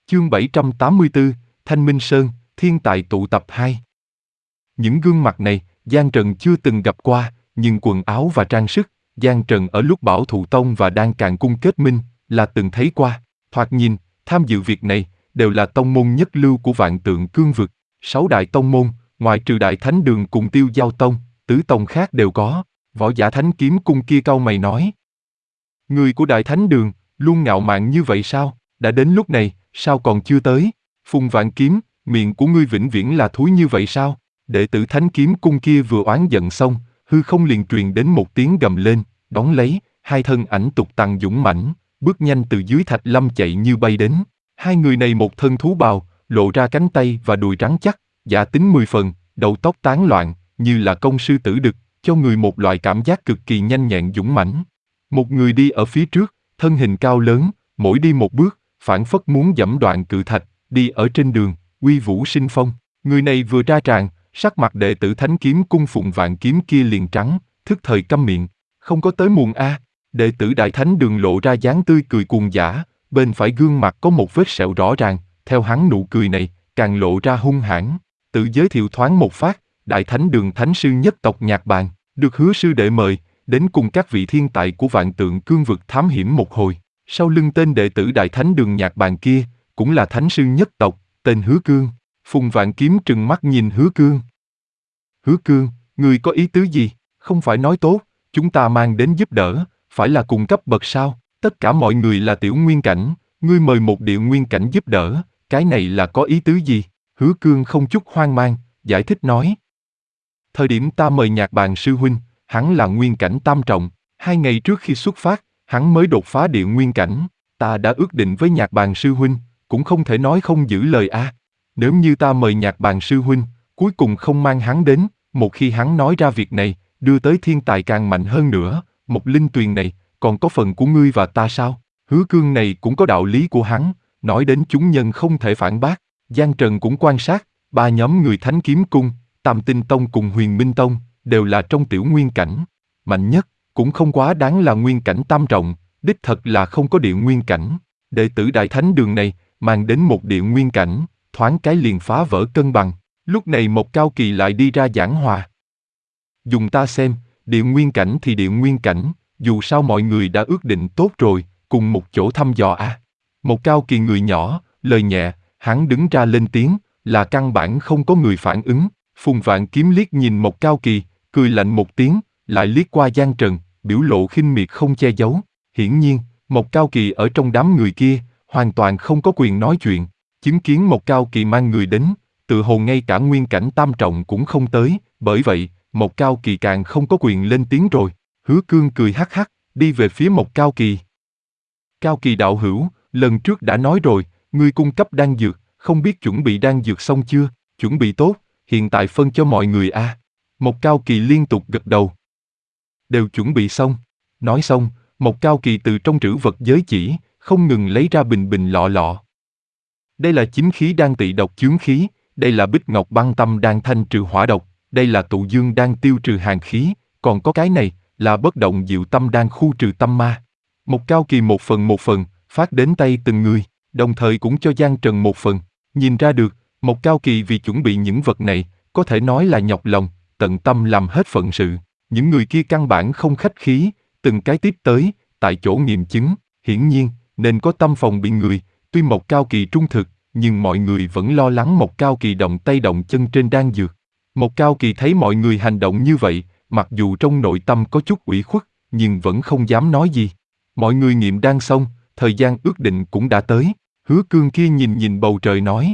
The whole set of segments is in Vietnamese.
Chương 784, Thanh Minh Sơn, Thiên Tài tụ tập 2. Những gương mặt này, Giang Trần chưa từng gặp qua, nhưng quần áo và trang sức, Giang Trần ở lúc Bảo Thụ Tông và Đan Càn Cung kết minh, là từng thấy qua. Thoạt nhìn, tham dự việc này, đều là tông môn nhất lưu của Vạn Tượng Cương vực. 6 đại tông môn, ngoại trừ Đại Thánh Đường cùng Tiêu Giao Tông, tứ tông khác đều có. Võ giả Thánh Kiếm Cung kia cau mày nói. Người của Đại Thánh Đường, luôn ngạo mạn như vậy sao? Đã đến lúc này, sao còn chưa tới? Phùng Vạn Kiếm, miệng của ngươi vĩnh viễn là thúi như vậy sao? Đệ tử Thánh Kiếm Cung kia vừa oán giận xong, hư không liền truyền đến một tiếng gầm lên, đón lấy, hai thân ảnh tục tằng dũng mãnh, bước nhanh từ dưới thạch lâm chạy như bay đến. Hai người này một thân thú bào, lộ ra cánh tay và đùi rắn chắc, giả tính 10 phần, đầu tóc tán loạn, như là công sư tử đực, cho người một loại cảm giác cực kỳ nhanh nhẹn dũng mãnh. Một người đi ở phía trước, thân hình cao lớn, mỗi đi một bước, phảng phất muốn giẫm đoạn cự thạch, đi ở trên đường, uy vũ sinh phong. Người này vừa ra tràng, sắc mặt đệ tử Thánh Kiếm Cung Phùng Vạn Kiếm kia liền trắng, thức thời câm miệng. Không có tới muộn a. Đệ tử Đại Thánh Đường lộ ra dáng tươi cười cuồng dã, bên phải gương mặt có một vết sẹo rõ ràng, theo hắn nụ cười này, càng lộ ra hung hãn. Tự giới thiệu thoáng một phát, Đại Thánh Đường Thánh Sư nhất tộc Nhạc Bàn, được Hứa sư đệ mời, đến cùng các vị thiên tài của Vạn Tượng Cương vực thám hiểm một hồi. Sau lưng tên đệ tử Đại Thánh Đường Nhạc Bàn kia, cũng là Thánh Sư nhất tộc, tên Hứa Cương. Phùng Vạn Kiếm trừng mắt nhìn Hứa Cương. Hứa Cương, ngươi có ý tứ gì? Không phải nói tốt, chúng ta mang đến giúp đỡ, phải là cùng cấp bậc sao? Tất cả mọi người là tiểu nguyên cảnh, ngươi mời một địa nguyên cảnh giúp đỡ, cái này là có ý tứ gì? Hứa Cương không chút hoang mang, giải thích nói. Thời điểm ta mời Nhạc Bàn sư huynh, hắn là nguyên cảnh tam trọng, 2 ngày trước khi xuất phát, hắn mới đột phá địa nguyên cảnh, ta đã ước định với Nhạc Bàn sư huynh, cũng không thể nói không giữ lời a. Nếu như ta mời Nhạc Bàn sư huynh, cuối cùng không mang hắn đến, một khi hắn nói ra việc này, đưa tới thiên tài càng mạnh hơn nữa, một linh tuyền này, còn có phần của ngươi và ta sao? Hứa Cương này cũng có đạo lý của hắn, nói đến chúng nhân không thể phản bác. Giang Trần cũng quan sát, 3 nhóm người Thánh Kiếm Cung, Tam Tinh Tông cùng Huyền Minh Tông, đều là trong tiểu nguyên cảnh. Mạnh nhất, cũng không quá đáng là nguyên cảnh tam trọng, đích thật là không có địa nguyên cảnh. Đệ tử Đại Thánh Đường này, mang đến một địa nguyên cảnh, thoáng cái liền phá vỡ cân bằng. Lúc này một Cao Kỳ lại đi ra giảng hòa. Dùng ta xem, địa nguyên cảnh thì địa nguyên cảnh, dù sao mọi người đã ước định tốt rồi, cùng một chỗ thăm dò a. Một Cao Kỳ người nhỏ, lời nhẹ, hắn đứng ra lên tiếng, là căn bản không có người phản ứng. Phùng Vạn Kiếm liếc nhìn một Cao Kỳ, cười lạnh một tiếng, lại liếc qua Giang Trần, biểu lộ khinh miệt không che giấu. Hiển nhiên, một Cao Kỳ ở trong đám người kia, hoàn toàn không có quyền nói chuyện. Chứng kiến một Cao Kỳ mang người đến, tự hồ ngay cả nguyên cảnh tam trọng cũng không tới, bởi vậy, một Cao Kỳ càng không có quyền lên tiếng rồi. Hứa Cương cười hắc hắc, đi về phía một Cao Kỳ. Cao Kỳ đạo hữu, lần trước đã nói rồi, ngươi cung cấp đan dược, không biết chuẩn bị đan dược xong chưa? Chuẩn bị tốt, hiện tại phân cho mọi người a. Một Cao Kỳ liên tục gật đầu. Đều chuẩn bị xong. Nói xong, một Cao Kỳ từ trong trữ vật giới chỉ, không ngừng lấy ra bình bình lọ lọ. Đây là chính khí đan tị độc chướng khí, đây là bích ngọc băng tâm đan thanh trừ hỏa độc, đây là tụ dương đan tiêu trừ hàn khí, còn có cái này, là bất động diệu tâm đan khu trừ tâm ma. Một Cao Kỳ một phần, phát đến tay từng người, đồng thời cũng cho Giang Trần một phần. Nhìn ra được, một Cao Kỳ vì chuẩn bị những vật này, có thể nói là nhọc lòng, tận tâm làm hết phận sự. Những người kia căn bản không khách khí, từng cái tiếp tới, tại chỗ nghiệm chứng, hiển nhiên, nên có tâm phòng bị người. Tuy một Cao Kỳ trung thực, nhưng mọi người vẫn lo lắng một Cao Kỳ động tay động chân trên đan dược. Một Cao Kỳ thấy mọi người hành động như vậy, mặc dù trong nội tâm có chút ủy khuất, nhưng vẫn không dám nói gì. Mọi người nghiệm đan xong, thời gian ước định cũng đã tới. Hứa Cương kia nhìn bầu trời nói.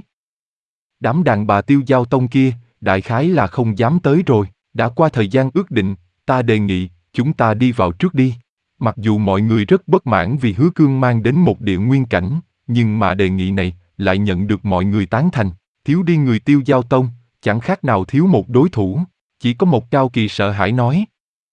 Đám đàn bà Tiêu Giao Tông kia, đại khái là không dám tới rồi, đã qua thời gian ước định, ta đề nghị, chúng ta đi vào trước đi. Mặc dù mọi người rất bất mãn vì Hứa Cương mang đến một địa nguyên cảnh, nhưng mà đề nghị này lại nhận được mọi người tán thành. Thiếu đi người Tiêu Giao Tông, chẳng khác nào thiếu một đối thủ. Chỉ có một Cao Kỳ sợ hãi nói.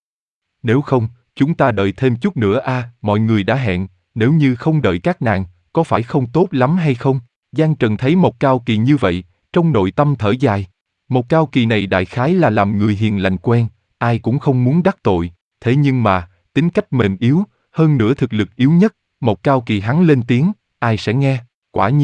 Nếu không, chúng ta đợi thêm chút nữa a. Mọi người đã hẹn, nếu như không đợi các nàng, có phải không tốt lắm hay không? Giang Trần thấy một Cao Kỳ như vậy, trong nội tâm thở dài. Một Cao Kỳ này đại khái là làm người hiền lành quen, ai cũng không muốn đắc tội. Thế nhưng mà, tính cách mềm yếu, hơn nữa thực lực yếu nhất, một Cao Kỳ hắn lên tiếng, ai sẽ nghe? Quả nhiên,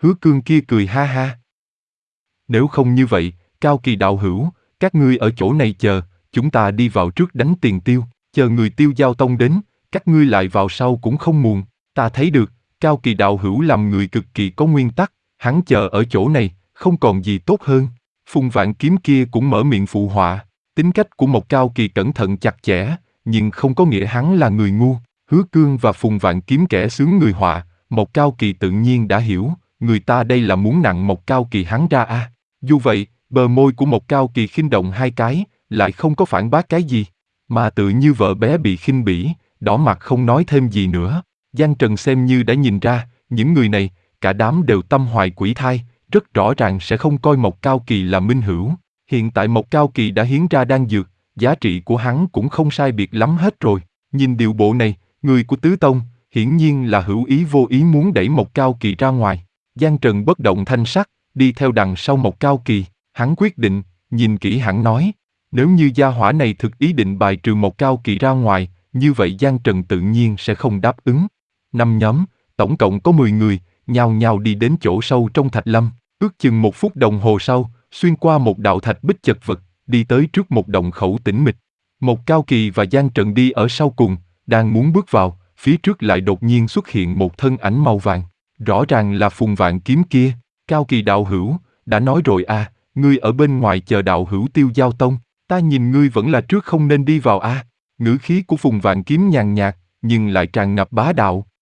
Hứa Cương kia cười ha ha. Nếu không như vậy, Cao Kỳ đạo hữu, các ngươi ở chỗ này chờ, chúng ta đi vào trước đánh tiền tiêu, chờ người Tiêu Giao Tông đến, các ngươi lại vào sau cũng không muộn. Ta thấy được, Cao Kỳ đạo hữu làm người cực kỳ có nguyên tắc, hắn chờ ở chỗ này, không còn gì tốt hơn. Phùng Vạn Kiếm kia cũng mở miệng phụ họa, tính cách của một Cao Kỳ cẩn thận chặt chẽ, nhưng không có nghĩa hắn là người ngu. Hứa Cương và Phùng Vạn Kiếm kẻ xướng người họa, một Cao Kỳ tự nhiên đã hiểu, người ta đây là muốn nặng một Cao Kỳ hắn ra a. Dù vậy, bờ môi của một Cao Kỳ khinh động hai cái, lại không có phản bác cái gì, mà tự như vợ bé bị khinh bỉ, đỏ mặt không nói thêm gì nữa. Giang Trần xem như đã nhìn ra, những người này, cả đám đều tâm hoài quỷ thai, rất rõ ràng sẽ không coi một Cao Kỳ là minh hữu. Hiện tại một Cao Kỳ đã hiến ra đan dược, giá trị của hắn cũng không sai biệt lắm hết rồi. Nhìn điệu bộ này, người của Tứ Tông, hiển nhiên là hữu ý vô ý muốn đẩy một Cao Kỳ ra ngoài. Giang Trần bất động thanh sắc, đi theo đằng sau một Cao Kỳ, hắn quyết định, nhìn kỹ hắn nói, nếu như gia hỏa này thực ý định bài trừ một Cao Kỳ ra ngoài, như vậy Giang Trần tự nhiên sẽ không đáp ứng. 5 nhóm, tổng cộng có 10 người, nhao nhao đi đến chỗ sâu trong thạch lâm, ước chừng 1 phút đồng hồ sau, xuyên qua một đạo thạch bích chật vật, đi tới trước một động khẩu tĩnh mịch. Một Cao Kỳ và Giang Trần đi ở sau cùng, đang muốn bước vào, phía trước lại đột nhiên xuất hiện một thân ảnh màu vàng. Rõ ràng là Phùng Vạn Kiếm kia. Cao Kỳ đạo hữu, đã nói rồi à, ngươi ở bên ngoài chờ đạo hữu Tiêu Giao Tông, ta nhìn ngươi vẫn là trước không nên đi vào à. Ngữ khí của Phùng Vạn Kiếm nhàn nhạt, nhưng lại tràn ngập bá đạo.